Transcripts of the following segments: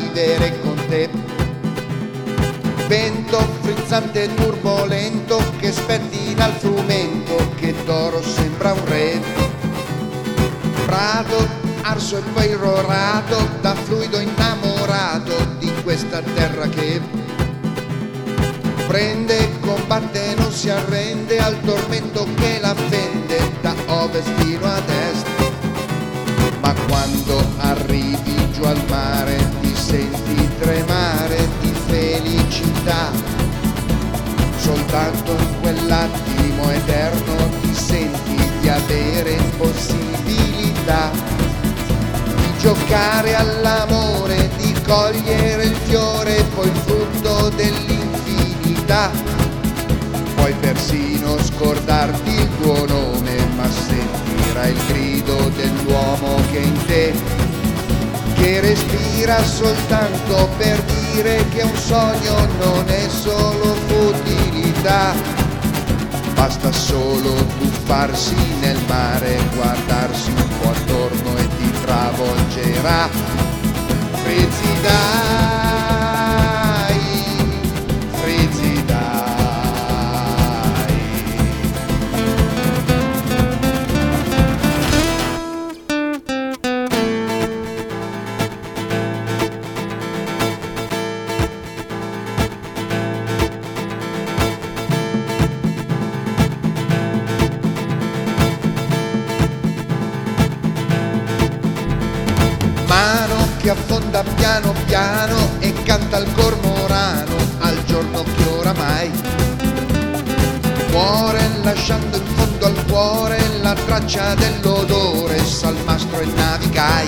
vivere con te. Vento frizzante e turbolento che spettina il frumento, che d'oro sembra un re. Prato arso e poi rorato, da fluido innamorato di questa terra che prende, combatte e non si arrende al tormento che la fende da ovest fino ad est. Ma quando arrivi giù al mare ti senti tremare di felicità, soltanto in quell'attimo eterno ti senti di avere possibilità di giocare all'amore, di cogliere il fiore, poi il frutto dell'infinità. Puoi persino scordarti il tuo nome, ma sentirai il grido dell'uomo che è in te, che respira soltanto per dire che un sogno non è solo futilità. Basta solo tuffarsi nel mare, guardarsi un po' attorno e ti travolgerà. Frizzi dai, frizzi dai. Mano che affonda piano piano e canta il cormorano al giorno che oramai muore, lasciando in fondo al cuore la traccia dell'odore, salmastro e navigai.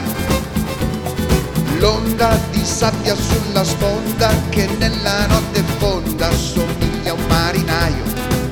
L'onda di sabbia sulla sponda che nella notte fonda somiglia a un marinaio.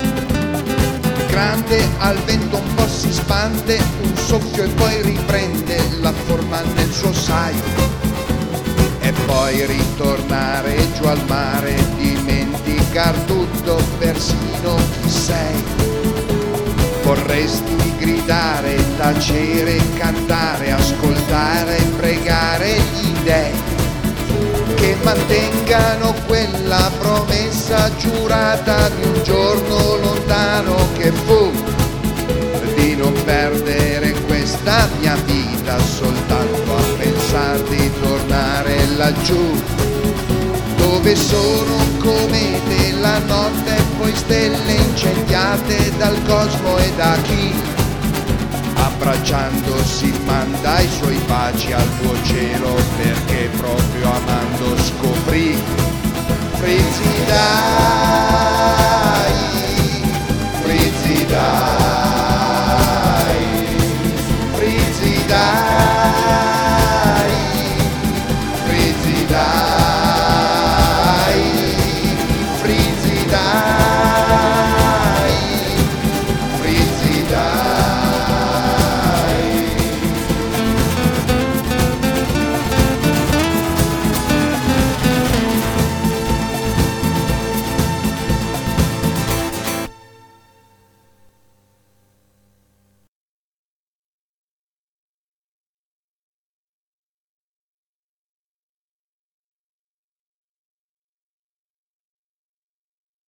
Grande al vento un po' si spande, un soffio e poi riprende la forma nel suo saio. E poi ritornare giù al mare, dimenticar tutto, persino chi sei. Vorresti gridare, tacere, cantare, ascoltare, pregare gli dèi che mantengano quella promessa giurata di un giorno lontano che fu, di non perdere questa mia vita soltanto a pensare di tornare laggiù, dove sono comete la notte e poi stelle incendiate dal cosmo e da chi, abbracciandosi manda i suoi baci al tuo cielo, perché proprio amando scoprì. Frizzi dai.